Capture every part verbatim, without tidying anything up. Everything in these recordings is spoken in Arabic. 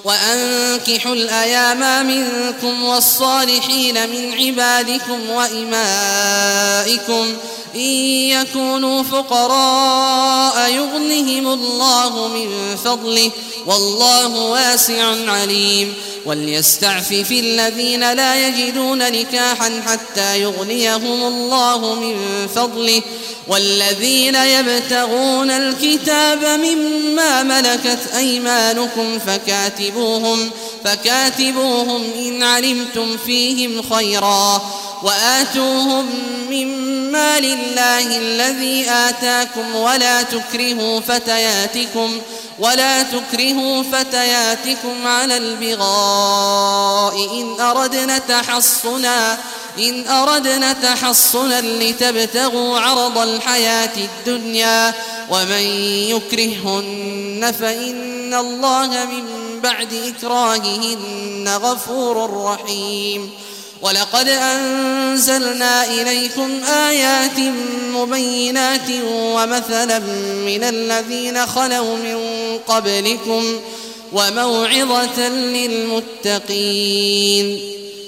وأنكحوا الأيام منكم والصالحين من عبادكم وإمائكم إن يكونوا فقراء يغنهم الله من فضله والله واسع عليم وليستعفف الذين لا يجدون نكاحا حتى يغنيهم الله من فضله والذين يبتغون الكتاب مما ملكت أيمانكم فكاتبوهم, فكاتبوهم إن علمتم فيهم خيرا وآتوهم مما لله الذي آتاكم ولا تكرهوا فتياتكم ولا تكرهوا فتياتكم على البغاء إن أردنا تحصنا إن أردنا تحصنا لتبتغوا عرض الحياة الدنيا ومن يكرهن فإن الله من بعد إكراههن غفور رحيم ولقد أنزلنا إليكم آيات مبينات ومثلا من الذين خلوا من قبلكم وموعظة للمتقين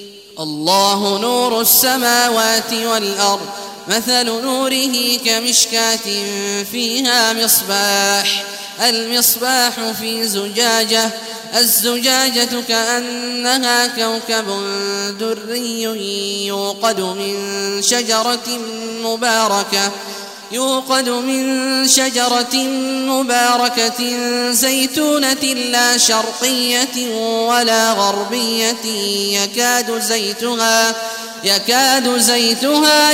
الله نور السماوات والأرض مثل نوره كمشكاة فيها مصباح المصباح في زجاجة الزجاجة كأنها كوكب دري يوقد من شجرة مباركة يوقد من شجرة مباركة زيتونة لا شرقية ولا غربية يكاد زيتها يكاد زيتها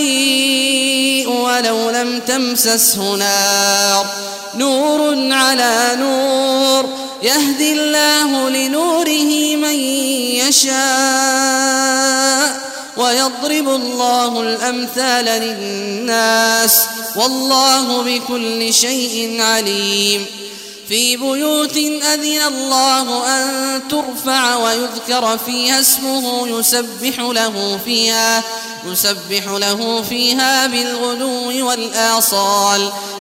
يضيء ولو لم تمسسه نار نور على نور يهدي الله لنوره من يشاء ويضرب الله الأمثال للناس والله بكل شيء عليم في بيوت أذن الله أن ترفع ويذكر فيها اسمه يسبح له فيها يسبح له فيها بالغدو والآصال